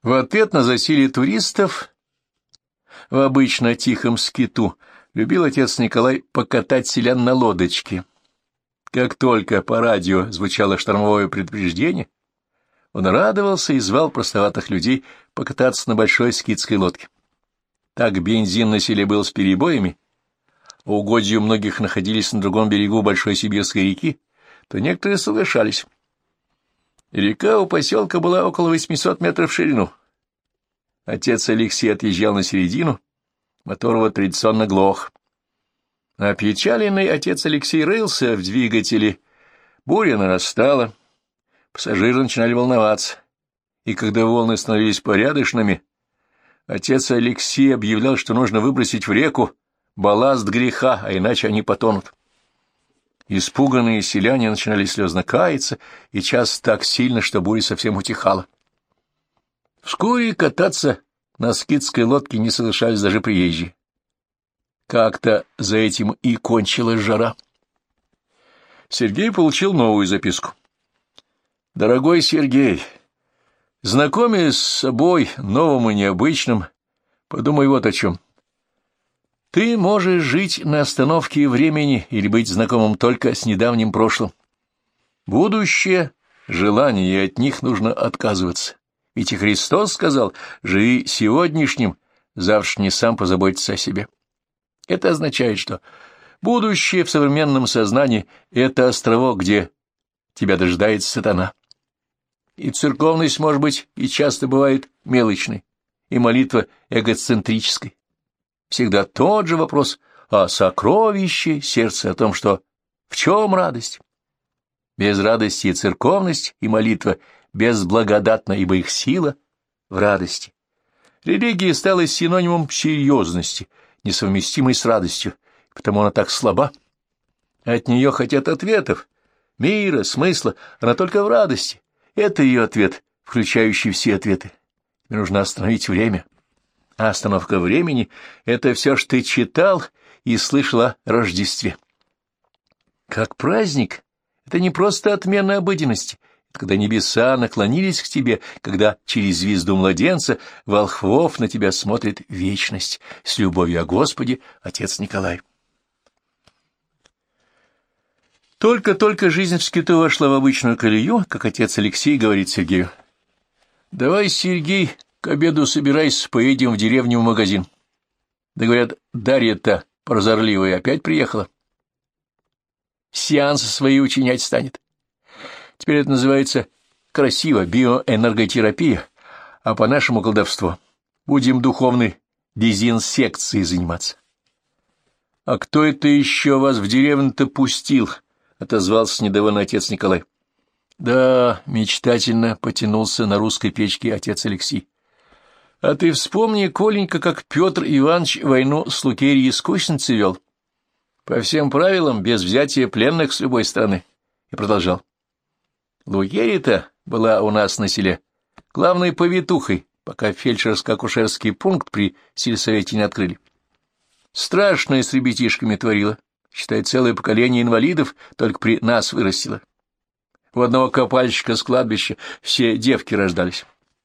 В ответ на засилье туристов в обычно тихом скиту любил отец Николай покатать селян на лодочке. Как только по радио звучало штормовое предупреждение, он радовался и звал простоватых людей покататься на большой скитской лодке. Так бензин на селе был с перебоями, а угодья у многих находились на другом берегу большой сибирской реки, то некоторые соглашались. Река у поселка была около 800 метров в ширину. Отец Алексей отъезжал на середину, моторова традиционно глох. Опечаленный отец Алексей рылся в двигателе. Буря нарастала, пассажиры начинали волноваться, и когда волны становились порядочными, отец Алексей объявлял, что нужно выбросить в реку балласт греха, а иначе они потонут. Испуганные селяне начинали слезно каяться, и часто так сильно, что буря совсем утихала. Вскоре кататься на скитской лодке не соглашались даже приезжие. Как-то за этим и кончилась жара. Сергей получил новую записку. «Дорогой Сергей, знакомясь с собой, новым и необычным, подумай вот о чем. Ты можешь жить на остановке времени или быть знакомым только с недавним прошлым. Будущее — желания, и от них нужно отказываться. Ведь и Христос сказал: живи сегодняшним, завтрашний сам позаботится о себе. Это означает, что будущее в современном сознании — это островок, где тебя дожидается сатана. И церковность, может быть, и часто бывает мелочной, и молитва эгоцентрической. Всегда тот же вопрос о сокровище сердца, о том, что в чем радость. Без радости и церковность, и молитва безблагодатна, ибо их сила в радости. Религия стала синонимом серьезности, несовместимой с радостью, потому она так слаба. От нее хотят ответов, мира, смысла, она только в радости. Это ее ответ, включающий все ответы. Тебе нужно остановить время. А остановка времени — это все, что ты читал и слышал о Рождестве. Как праздник — это не просто отмена обыденности, это когда небеса наклонились к тебе, когда через звезду младенца волхвов на тебя смотрит вечность. С любовью о Господе, отец Николай. Только-только жизнь в скиту вошла в обычную колею, как отец Алексей говорит Сергею: «Давай, Сергей, к обеду собирайся, поедем в деревню в магазин». Да говорят, Дарья-то прозорливая опять приехала. Сеансы свои учинять станет. Теперь это называется красиво биоэнерготерапия, а по-нашему колдовство. Будем духовной дезинсекцией заниматься. — А кто это еще вас в деревню-то пустил? — отозвался недовольно отец Николай. — Да, мечтательно потянулся на русской печке отец Алексей. — А ты вспомни, Коленька, как Петр Иванович войну с Лукерьей искусницей вел. По всем правилам, без взятия пленных с любой стороны. И продолжал. Лукерья-то была у нас на селе главной повитухой, пока фельдшерско-акушерский пункт при сельсовете не открыли. Страшное с ребятишками творила. Считай, целое поколение инвалидов только при нас вырастило. У одного копальщика с кладбища все девки рождались.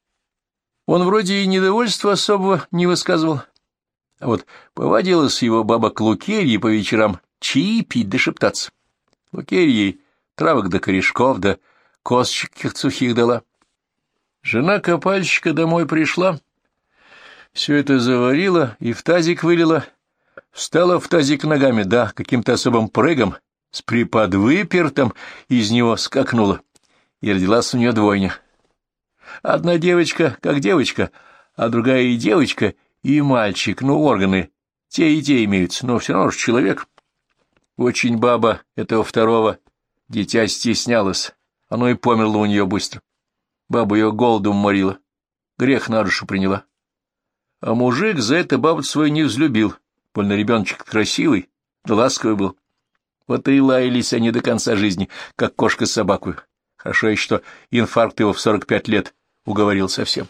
Он вроде и недовольства особого не высказывал. А вот повадилась его баба к Лукерье по вечерам чаи пить да шептаться. Лукерье травок да корешков да косточек сухих дала. Жена копальщика домой пришла, все это заварила и в тазик вылила, встала в тазик ногами, да каким-то особым прыгом с приподвыпертом из него скакнула, и родилась у нее двойня. Одна девочка как девочка, а другая и девочка, и мальчик, ну, органы те и те имеются, но все равно же человек. Очень баба этого второго дитя стеснялась, оно и померло у нее быстро. Баба ее голодом морила, грех на душу приняла. А мужик за это бабу свою не взлюбил, больно ребеночек красивый, да ласковый был. Вот и лаялись они до конца жизни, как кошка с собакой. Хорошо еще, что инфаркт его в 45 лет уговорил совсем.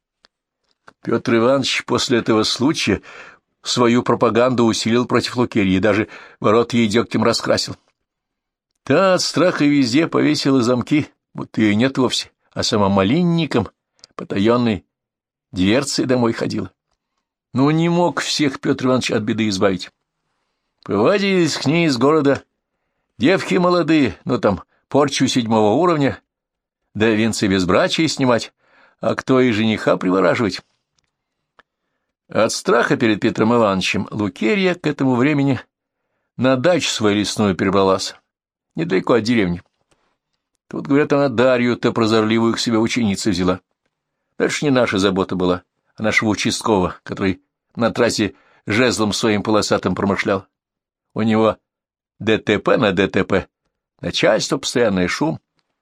Петр Иванович после этого случая свою пропаганду усилил против Лукерьи, даже ворот ей дегтем раскрасил. Та от страха везде повесила замки, будто ее нет вовсе, а сама малинником, потаенной, дверцей домой ходила. Ну, не мог всех Петр Иванович от беды избавить. Повадились к ней из города девки молодые, ну, там, порчу 7-го уровня, да венцы безбрачия снимать, а кто и жениха привораживать. От страха перед Петром Ивановичем Лукерья к этому времени на дачу свою лесную перебралась, недалеко от деревни. Тут, говорят, она Дарью-то прозорливую к себе ученицу взяла. Дальше не наша забота была, а нашего участкового, который на трассе жезлом своим полосатым промышлял. У него ДТП на ДТП, начальство, постоянный шум.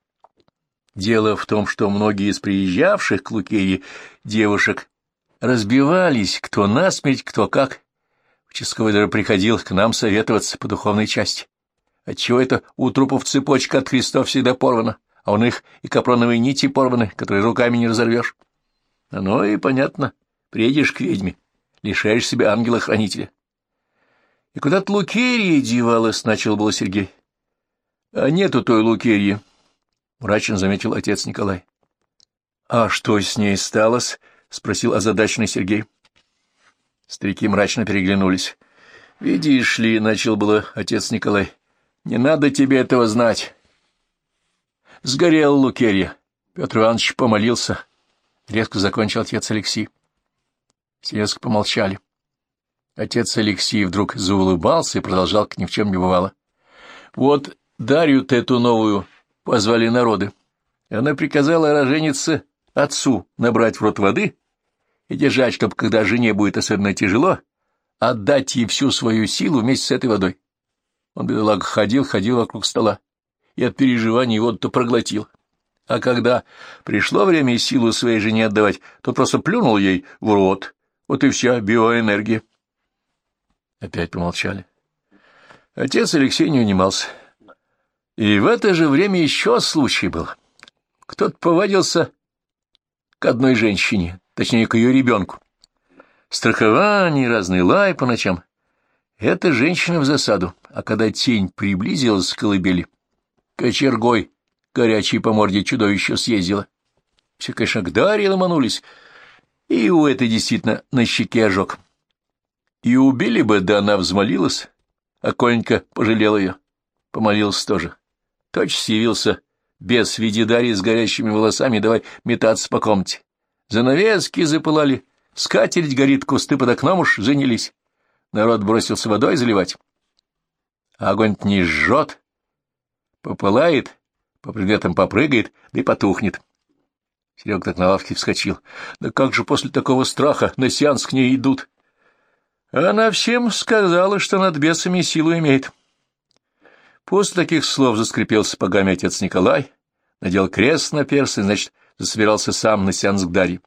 Дело в том, что многие из приезжавших к Лукерье девушек разбивались, кто насмерть, кто как. Участковый даже приходил к нам советоваться по духовной части. Отчего это у трупов цепочка от крестов всегда порвана, а у них и капроновые нити порваны, которые руками не разорвешь. Оно и понятно, приедешь к ведьме, лишаешь себя ангела-хранителя. И куда-то Лукерья девалась, начал было Сергей. — А нету той Лукерьи, — мрачно заметил отец Николай. — А что с ней сталось? — спросил озадаченный Сергей. Старики мрачно переглянулись. — Видишь ли, — начал было отец Николай, — не надо тебе этого знать. Сгорела Лукерья. Петр Иванович помолился. Резко закончил отец Алексей. Все резко помолчали. Отец Алексей вдруг заулыбался и продолжал, как ни в чем не бывало. Вот Дарью-то эту новую позвали народы. Она приказала роженице отцу набрать в рот воды и держать, чтобы, когда жене будет особенно тяжело, отдать ей всю свою силу вместе с этой водой. Он, бедолага, ходил вокруг стола и от переживаний воду-то проглотил. А когда пришло время силу своей жене отдавать, то просто плюнул ей в рот. Вот и вся биоэнергия. Опять помолчали. Отец Алексей не унимался. И в это же время еще случай был. Кто-то повадился к одной женщине, точнее, к ее ребенку. Страхование, разный лай по ночам. Эта женщина в засаду, а когда тень приблизилась к колыбели, кочергой горячей по морде чудовище съездила. Все, конечно, к Дарье ломанулись, и у этой действительно на щеке ожог. И убили бы, да она взмолилась, а Коленька пожалел ее. Помолился тоже. Тотчас явился бес в виде Дарьи с горящими волосами, давай метаться по комнате. Занавески запылали, скатерть горит, кусты под окном уж занялись. Народ бросился водой заливать. А огонь-то не жжет, попылает, по предметам попрыгает, да и потухнет. Серега так на лавке вскочил. Да как же после такого страха на сеанс к ней идут? Она всем сказала, что над бесами силу имеет. После таких слов заскрипел сапогами отец Николай, надел крест на перстень, значит, засобирался сам на сеанс к Дарье.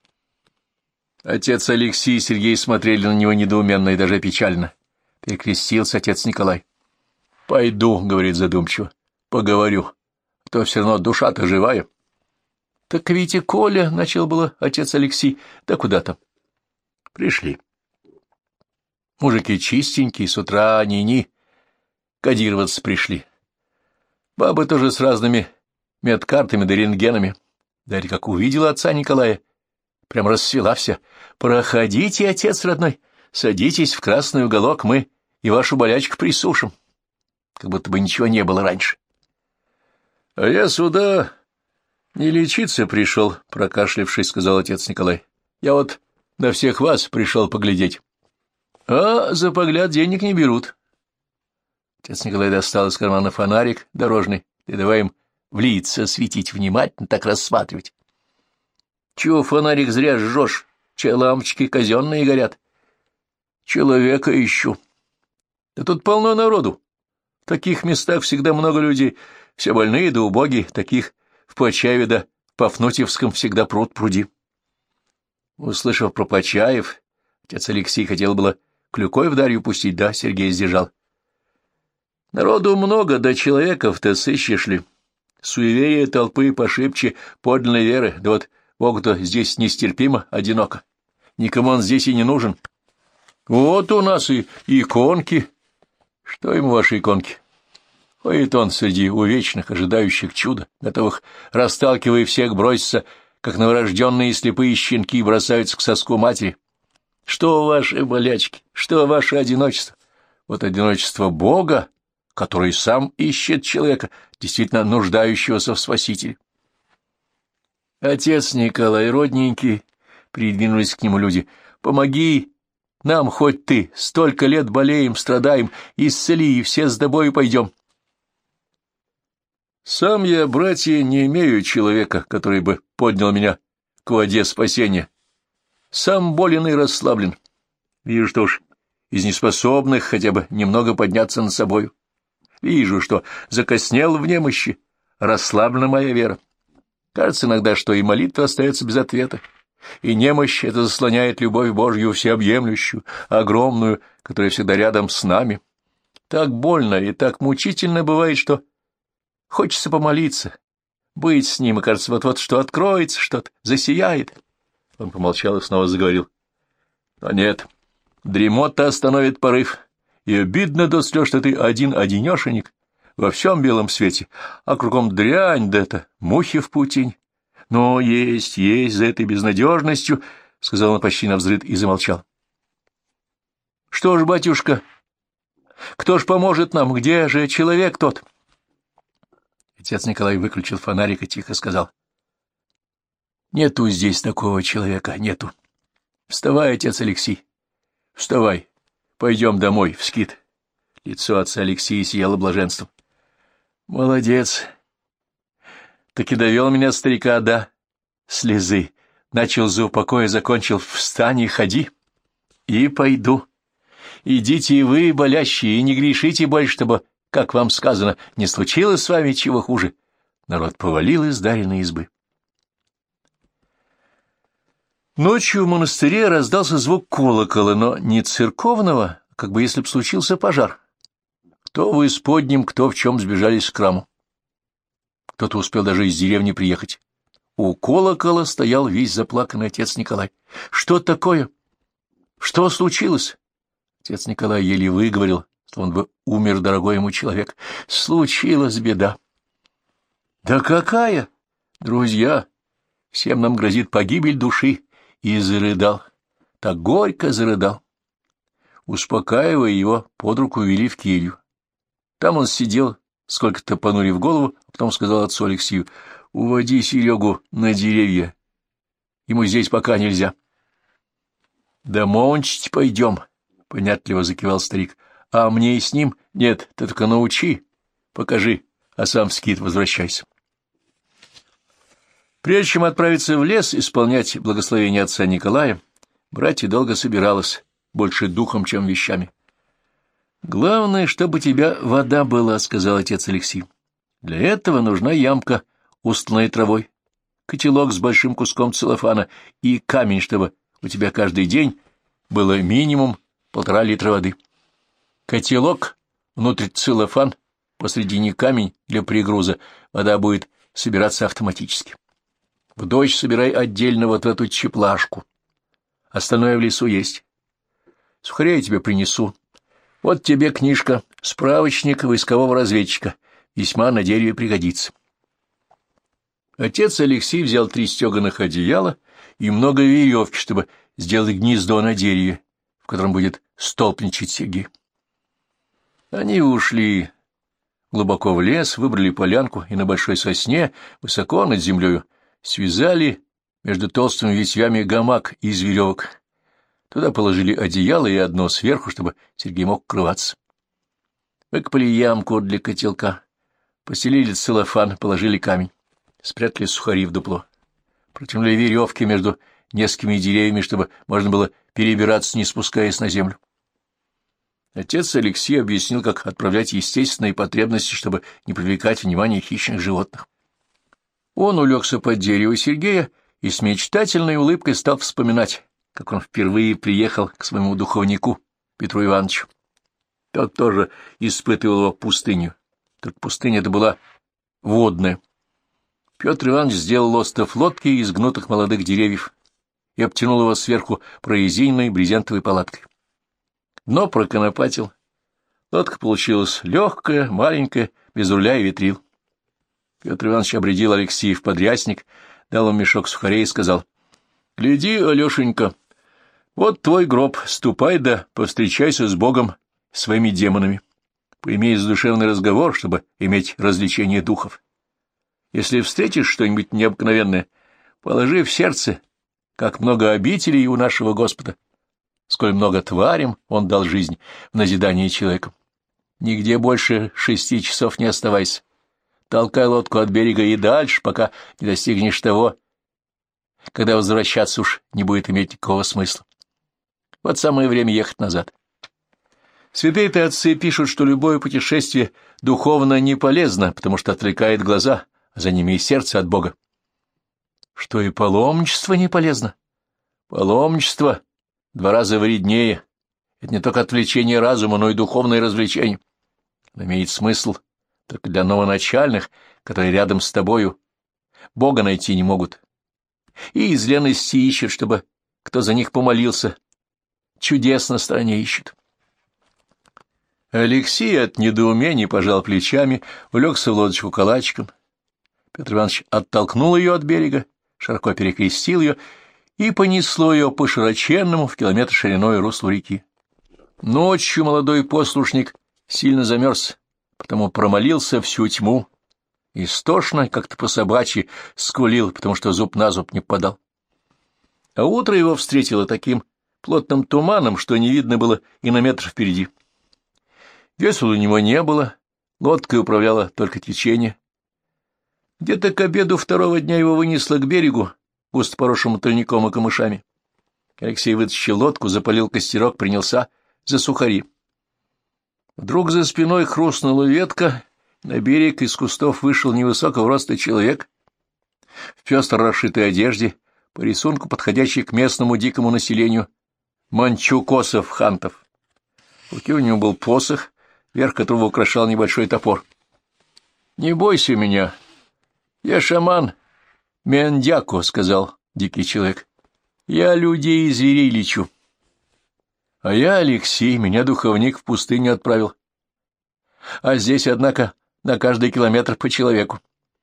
Отец Алексей и Сергей смотрели на него недоуменно и даже печально. Перекрестился отец Николай. — Пойду, — говорит задумчиво, — поговорю, а то все равно душа-то живая. — Так ведь и Коля, — начал было отец Алексей, — да куда там. Пришли. Мужики чистенькие, с утра ни-ни, кодироваться пришли. Бабы тоже с разными медкартами да рентгенами. Дарья, как увидела отца Николая, прям расцвела вся. «Проходите, отец родной, садитесь в красный уголок, мы и вашу болячку присушим». Как будто бы ничего не было раньше. — А я сюда не лечиться пришел, — прокашлявшись, сказал отец Николай. — Я вот на всех вас пришел поглядеть. — А за погляд денег не берут. Отец Николай достал из кармана фонарик дорожный и давай им в лица светить, внимательно так рассматривать. — Чего фонарик зря жжешь? Че лампочки казенные горят? — Человека ищу. — Да тут полно народу. В таких местах всегда много людей, все больные да убогие, таких в Почаеве да Пафнутьевском всегда пруд пруди. Услышав про Почаев, отец Алексей хотел было клюкой в Дарью пустить, да Сергей сдержал. Народу много, да человеков-то сыщешь ли. Суеверие толпы пошибче подлинной веры, да вот Богу-то здесь нестерпимо одиноко. Никому он здесь и не нужен. Вот у нас и иконки. Что ему ваши иконки? Ходит он среди увечных, ожидающих чуда, готовых, расталкивая всех, броситься как новорожденные слепые щенки бросаются к соску матери. Что ваши болячки, что ваше одиночество? Вот одиночество Бога, который сам ищет человека, действительно нуждающегося в Спасителе. Отец Николай, родненький, придвинулись к нему люди, помоги нам хоть ты, столько лет болеем, страдаем, исцели, и все с тобою пойдем. Сам я, братья, не имею человека, который бы поднял меня к воде спасения. Сам болен и расслаблен. Вижу, что уж из неспособных хотя бы немного подняться над собою. Вижу, что закоснел в немощи, расслаблена моя вера. Кажется иногда, что и молитва остается без ответа, и немощь это заслоняет любовь Божью всеобъемлющую, огромную, которая всегда рядом с нами. Так больно и так мучительно бывает, что хочется помолиться, быть с ним, и кажется, вот-вот что откроется, что-то засияет. Он помолчал и снова заговорил. Но нет, дремота остановит порыв, и обидно до слез, что ты один-одинешенек во всем белом свете, а кругом дрянь да это, мухи в паутине. Но есть за этой безнадежностью, — сказал он почти навзрыд и замолчал. — Что ж, батюшка, кто ж поможет нам? Где же человек тот? Отец Николай выключил фонарик и тихо сказал. — Нету здесь такого человека, нету. Вставай, отец Алексей, вставай, пойдем домой, в скит. Лицо отца Алексея сияло блаженством. — Молодец. Таки довел меня старика до слезы. Начал за упокоя, закончил встань и ходи. И пойду. Идите и вы, болящие, и не грешите больше, чтобы, как вам сказано, не случилось с вами чего хуже. Народ повалил из даренной избы. Ночью в монастыре раздался звук колокола, но не церковного, как бы если б случился пожар. Кто в исподнем, кто в чем сбежались к храму. Кто-то успел даже из деревни приехать. У колокола стоял весь заплаканный отец Николай. — Что такое? Что случилось? Отец Николай еле выговорил, что он бы умер, дорогой ему человек. Случилась беда. — Да какая? Друзья, всем нам грозит погибель души. И зарыдал. Так горько зарыдал. Успокаивая его, под руку вели в келью. Там он сидел, сколько-то понурив голову, а потом сказал отцу Алексею: — Уводи Серегу на деревья. Ему здесь пока нельзя. — Домончить пойдем, — понятливо закивал старик. — А мне и с ним? Нет, ты только научи, покажи, а сам в скит возвращайся. Прежде чем отправиться в лес исполнять благословение отца Николая, братья долго собиралась, больше духом, чем вещами. — Главное, чтобы у тебя вода была, — сказал отец Алексей. — Для этого нужна ямка, устланная травой, котелок с большим куском целлофана и камень, чтобы у тебя каждый день было минимум 1,5 литра воды. Котелок, внутрь целлофан, посредине камень для пригруза, вода будет собираться автоматически. В дождь собирай отдельно вот эту чеплашку. Остальное в лесу есть. Сухаря я тебе принесу. Вот тебе книжка, справочник войскового разведчика. Весьма на дереве пригодится. Отец Алексей взял 3 стеганых одеяла и много веревки, чтобы сделать гнездо на дереве, в котором будет столпничать Сергей. Они ушли глубоко в лес, выбрали полянку и на большой сосне, высоко над землею, связали между толстыми ветвями гамак из веревок. Туда положили одеяло и одно сверху, чтобы Сергей мог укрываться. Выкопали ямку для котелка, постелили целлофан, положили камень, спрятали сухари в дупло, протянули веревки между несколькими деревьями, чтобы можно было перебираться, не спускаясь на землю. Отец Алексей объяснил, как отправлять естественные потребности, чтобы не привлекать внимание хищных животных. Он улегся под дерево Сергея и с мечтательной улыбкой стал вспоминать, как он впервые приехал к своему духовнику Петру Ивановичу. Тот тоже испытывал его пустыню, только пустыня это была водная. Петр Иванович сделал остов лодки из гнутых молодых деревьев и обтянул его сверху прорезиненной брезентовой палаткой. Дно проконопатил. Лодка получилась легкая, маленькая, без руля и ветрил. Петр Иванович обрядил Алексея в подрясник, дал ему мешок сухарей и сказал: «Гляди, Алешенька, вот твой гроб, ступай да повстречайся с Богом, своими демонами. Поимей задушевный разговор, чтобы иметь развлечение духов. Если встретишь что-нибудь необыкновенное, положи в сердце, как много обителей у нашего Господа, сколь много тварям он дал жизнь в назидании человеком. Нигде больше 6 часов не оставайся. Толкай лодку от берега и дальше, пока не достигнешь того, когда возвращаться уж не будет иметь никакого смысла. Вот самое время ехать назад. Святые-то отцы пишут, что любое путешествие духовно не полезно, потому что отвлекает глаза, а за ними и сердце от Бога. Что и паломничество не полезно. Паломничество 2 раза вреднее. Это не только отвлечение разума, но и духовное развлечение. Оно имеет смысл только для новоначальных, которые рядом с тобою Бога найти не могут. И из лености ищут, чтобы кто за них помолился. Чудес на стороне ищут. Алексей от недоумения пожал плечами, улегся в лодочку калачиком. Петр Иванович оттолкнул ее от берега, широко перекрестил ее и понесло ее по широченному в километр шириной руслу реки. Ночью молодой послушник сильно замерз, потому промолился всю тьму, истошно, как-то по-собачьи, скулил, потому что зуб на зуб не попадал. А утро его встретило таким плотным туманом, что не видно было и на метр впереди. Весел у него не было, лодкой управляло только течение. Где-то к обеду 2-го дня его вынесло к берегу, густо поросшему тростником и камышами. Алексей вытащил лодку, запалил костерок, принялся за сухари. Вдруг за спиной хрустнула ветка, на берег из кустов вышел невысокого роста человек в пестро расшитой одежде, по рисунку подходящей к местному дикому населению манчукосов-хантов. В руке у него был посох, верх которого украшал небольшой топор. — Не бойся меня, я шаман Мендяко, — сказал дикий человек. — Я людей и зверей лечу. — А я Алексей, меня духовник в пустыню отправил. А здесь, однако, на каждый километр по человеку.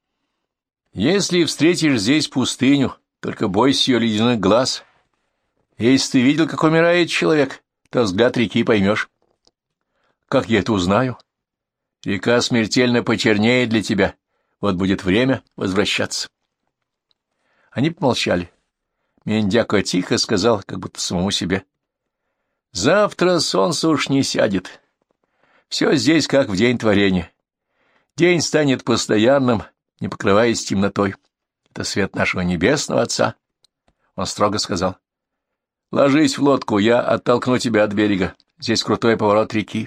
Если встретишь здесь пустыню, только бойся ее ледяных глаз. Если ты видел, как умирает человек, то взгляд реки поймешь. Как я это узнаю? Река смертельно почернеет для тебя. Вот будет время возвращаться. Они помолчали. Мендяко тихо сказал, как будто самому себе: завтра солнце уж не сядет. Все здесь, как в день творения. День станет постоянным, не покрываясь темнотой. Это свет нашего небесного Отца. Он строго сказал: ложись в лодку, я оттолкну тебя от берега. Здесь крутой поворот реки.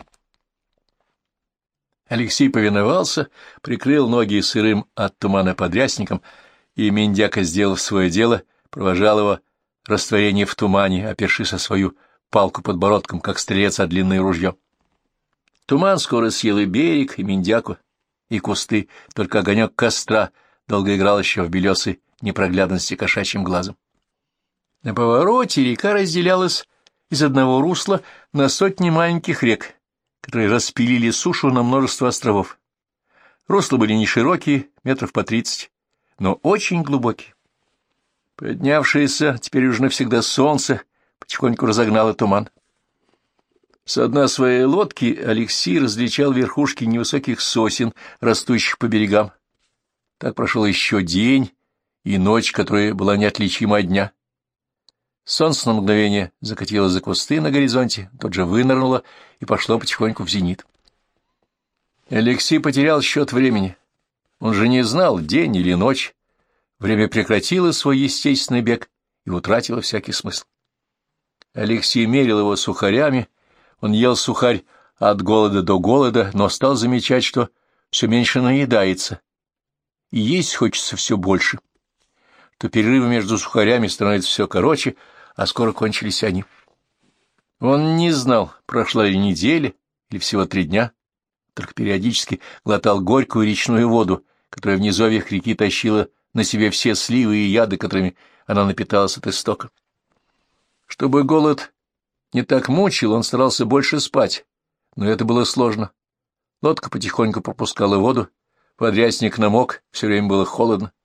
Алексей повиновался, прикрыл ноги сырым от тумана подрясником, и Мендяко, сделав свое дело, провожал его растворение в тумане, опершись о свою палку подбородком, как стрелец о длинное ружье. Туман скоро съел и берег, и Мендяко, и кусты, только огонек костра долго играл еще в белесой непроглядности кошачьим глазом. На повороте река разделялась из одного русла на сотни маленьких рек, которые распилили сушу на множество островов. Русла были не широкие, метров по 30, но очень глубокие. Поднявшееся теперь уже навсегда солнце потихоньку разогнало туман. С дна своей лодки Алексей различал верхушки невысоких сосен, растущих по берегам. Так прошел еще день и ночь, которая была неотличима от дня. Солнце на мгновение закатило за кусты на горизонте, тут же вынырнуло и пошло потихоньку в зенит. Алексей потерял счет времени. Он же не знал, день или ночь. Время прекратило свой естественный бег и утратило всякий смысл. Алексей мерил его сухарями, он ел сухарь от голода до голода, но стал замечать, что все меньше наедается, и есть хочется все больше, то перерывы между сухарями становятся все короче, а скоро кончились они. Он не знал, прошла ли неделя или всего 3 дня, только периодически глотал горькую речную воду, которая в низовьях реки тащила на себе все сливы и яды, которыми она напиталась от истока. Чтобы голод не так мучил, он старался больше спать, но это было сложно. Лодка потихоньку пропускала воду, подрясник намок, все время было холодно.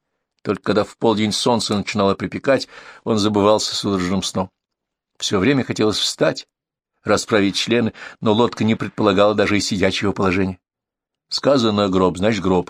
Только когда в полдень солнце начинало припекать, он забывался судорожным сном. Все время хотелось встать, расправить члены, но лодка не предполагала даже и сидячего положения. Сказано «гроб», значит гроб.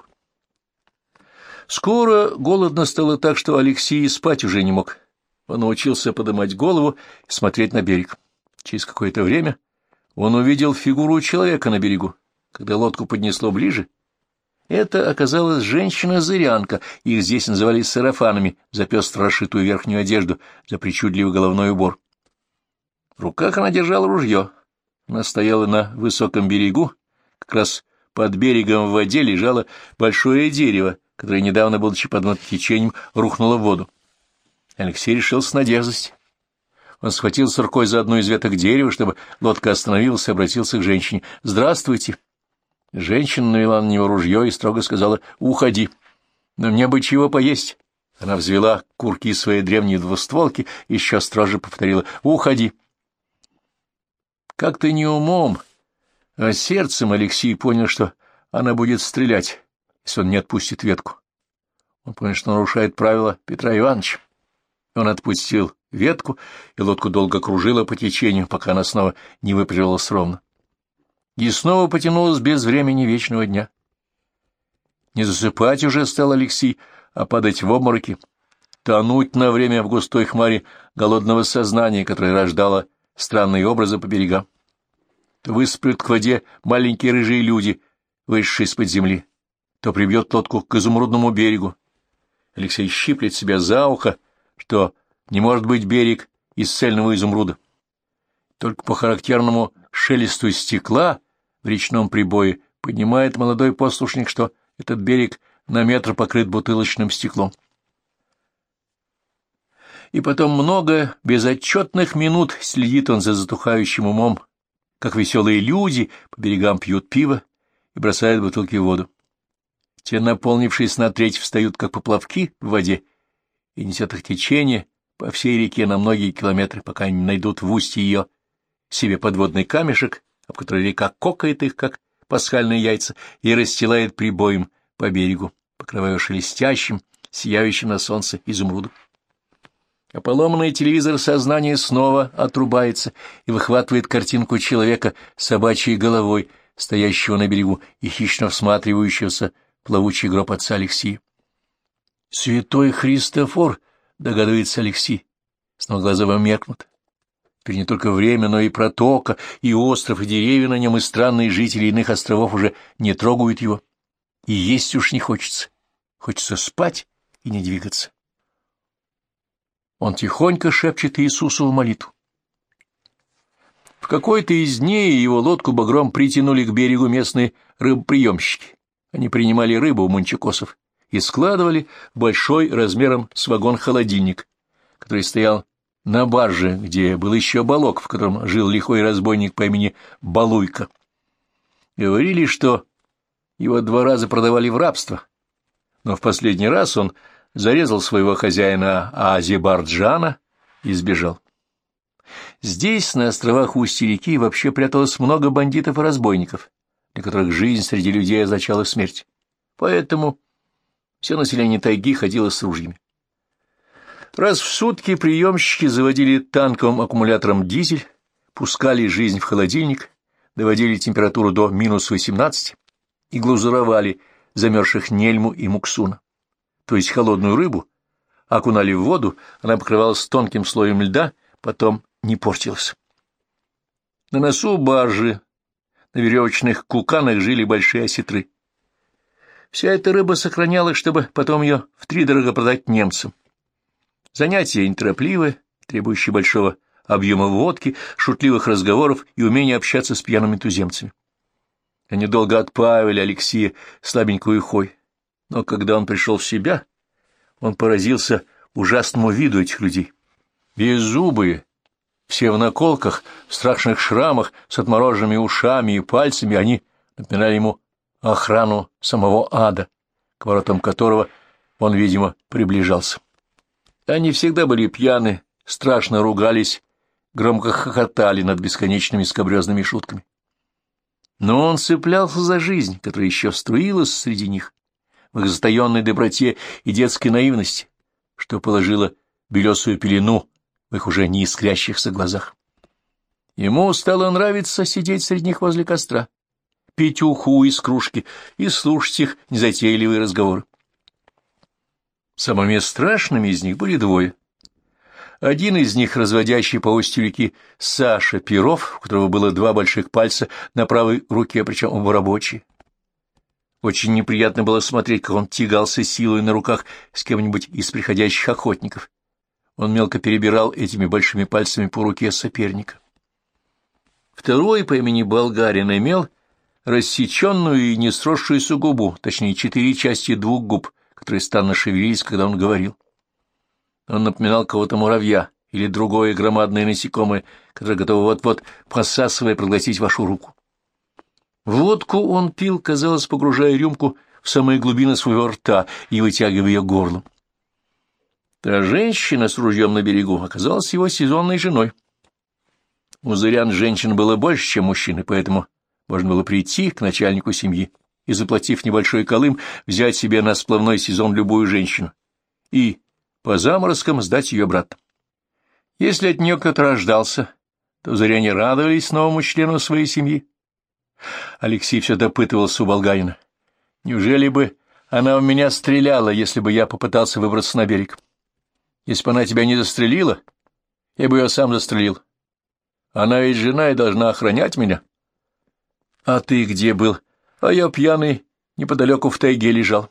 Скоро голодно стало так, что Алексей спать уже не мог. Он научился поднимать голову и смотреть на берег. Через какое-то время он увидел фигуру человека на берегу. Когда лодку поднесло ближе, это оказалась женщина-зырянка, их здесь называли сарафанами, за пестро расшитую верхнюю одежду, за причудливый головной убор. В руках она держала ружье. Она стояла на высоком берегу, как раз под берегом в воде лежало большое дерево, которое недавно, будучи подмыто течением, рухнуло в воду. Алексей решил с надежностью. Он схватился рукой за одну из веток дерева, чтобы лодка остановилась, и обратился к женщине. «Здравствуйте!» Женщина навела на него ружье и строго сказала: «Уходи! Но мне бы чего поесть!» Она взвела курки своей древней двустволки и еще строже повторила: «Уходи!» Как-то не умом, а сердцем Алексей понял, что она будет стрелять, если он не отпустит ветку. Он понял, что нарушает правила Петра Ивановича. Он отпустил ветку, и лодку долго кружила по течению, пока она снова не выпрямилась ровно. И снова потянулась без времени вечного дня. Не засыпать уже стал Алексей, а падать в обмороки, тонуть на время в густой хмаре голодного сознания, которое рождало странные образы по берегам. То высыплют к воде маленькие рыжие люди, вышедшие из-под земли, то прибьет лодку к изумрудному берегу. Алексей щиплет себя за ухо, что не может быть берег из цельного изумруда. Только по характерному шелесту стекла в речном прибое понимает молодой послушник, что этот берег на метр покрыт бутылочным стеклом. И потом много безотчетных минут следит он за затухающим умом, как веселые люди по берегам пьют пиво и бросают бутылки в воду. Те, наполнившись на треть, встают, как поплавки в воде, и несет их течение по всей реке на многие километры, пока они найдут в устье ее себе подводный камешек, об который река кокает их, как пасхальные яйца, и расстилает прибоем по берегу, покрывая шелестящим, сияющим на солнце изумрудом. А поломанный телевизор сознания снова отрубается и выхватывает картинку человека с собачьей головой, стоящего на берегу и хищно всматривающегося в плавучий гроб отца Алексея. «Святой Христофор!» — догадывается Алексей. Снова глаза его меркнут. Теперь не только время, но и протока, и остров, и деревья на нем, и странные жители иных островов уже не трогают его. И есть уж не хочется. Хочется спать и не двигаться. Он тихонько шепчет Иисусу в молитву. В какой-то из дней его лодку багром притянули к берегу местные рыбоприемщики. Они принимали рыбу у мунчикосов и складывали в большой размером с вагон холодильник, который стоял на барже, где был еще балок, в котором жил лихой разбойник по имени Балуйка. Говорили, что его 2 раза продавали в рабство, но в последний раз он зарезал своего хозяина Азибарджана и сбежал. Здесь, на островах устья реки, вообще пряталось много бандитов и разбойников, для которых жизнь среди людей означала смерть. Поэтому все население тайги ходило с ружьями. Раз в сутки приемщики заводили танковым аккумулятором дизель, пускали жизнь в холодильник, доводили температуру до минус 18 и глазуровали замерзших нельму и муксуна. То есть холодную рыбу окунали в воду, она покрывалась тонким слоем льда, потом не портилась. На носу баржи, на веревочных куканах жили большие осетры. Вся эта рыба сохранялась, чтобы потом ее втридорого продать немцам. Занятия неторопливые, требующие большого объема водки, шутливых разговоров и умения общаться с пьяными туземцами. Они долго отпаивали Алексея слабенькой ухой, но когда он пришел в себя, он поразился ужасному виду этих людей. Беззубые, все в наколках, в страшных шрамах, с отмороженными ушами и пальцами, они напоминали ему охрану самого ада, к воротам которого он, видимо, приближался. Они всегда были пьяны, страшно ругались, громко хохотали над бесконечными скабрезными шутками. Но он цеплялся за жизнь, которая еще струилась среди них, в их затаенной доброте и детской наивности, что положило белесую пелену в их уже не искрящихся глазах. Ему стало нравиться сидеть среди них возле костра, пить уху из кружки и слушать их незатейливые разговоры. Самыми страшными из них были двое. Один из них, разводящий по устью реки, Саша Перов, у которого было 2 больших пальца на правой руке, причем оба рабочие. Очень неприятно было смотреть, как он тягался силой на руках с кем-нибудь из приходящих охотников. Он мелко перебирал этими большими пальцами по руке соперника. Второй по имени Болгарин имел рассеченную и не сросшуюся губу, точнее 4 части 2 губ, которые странно шевелились, когда он говорил. Он напоминал кого-то муравья или другое громадное насекомое, которое готово вот-вот, посасывая, проглотить вашу руку. Водку он пил, казалось, погружая рюмку в самые глубины своего рта и вытягивая ее горлом. Та женщина с ружьем на берегу оказалась его сезонной женой. У зырян женщин было больше, чем мужчин, и поэтому можно было прийти к начальнику семьи и, заплатив небольшой колым, взять себе на сплавной сезон любую женщину и по заморозкам сдать ее обратно. Если от нее кто-то рождался, то зыряне радовались новому члену своей семьи. Алексей все допытывался у Болгарина. Неужели бы она в меня стреляла, если бы я попытался выбраться на берег? Если бы она тебя не застрелила, я бы ее сам застрелил. Она ведь жена и должна охранять меня. А ты где был? А я пьяный неподалеку в тайге лежал.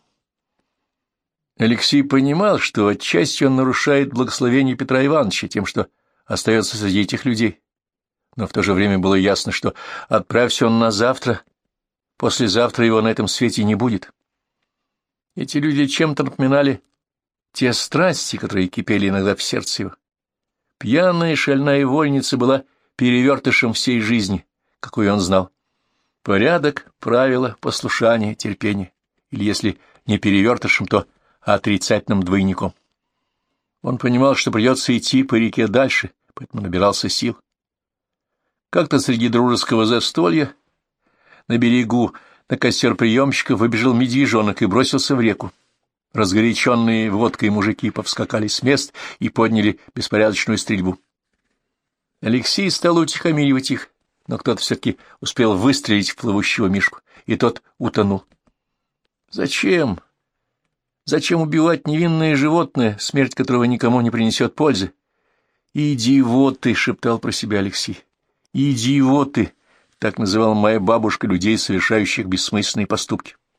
Алексей понимал, что отчасти он нарушает благословение Петра Ивановича тем, что остается среди этих людей. Но в то же время было ясно, что отправься он на завтра, послезавтра его на этом свете не будет. Эти люди чем-то напоминали те страсти, которые кипели иногда в сердце его. Пьяная шальная вольница была перевертышем всей жизни, какую он знал. Порядок, правила, послушание, терпение. Или если не перевертышем, то отрицательным двойником. Он понимал, что придется идти по реке дальше, поэтому набирался сил. Как-то среди дружеского застолья на берегу на костер приемщика выбежал медвежонок и бросился в реку. Разгоряченные водкой мужики повскакали с мест и подняли беспорядочную стрельбу. Алексей стал утихомиривать их, но кто-то все-таки успел выстрелить в плывущего мишку, и тот утонул. Зачем? Зачем убивать невинное животное, смерть которого никому не принесет пользы? «Идиоты!» — шептал про себя Алексей. «Идиоты!» — так называла моя бабушка людей, совершающих бессмысленные поступки.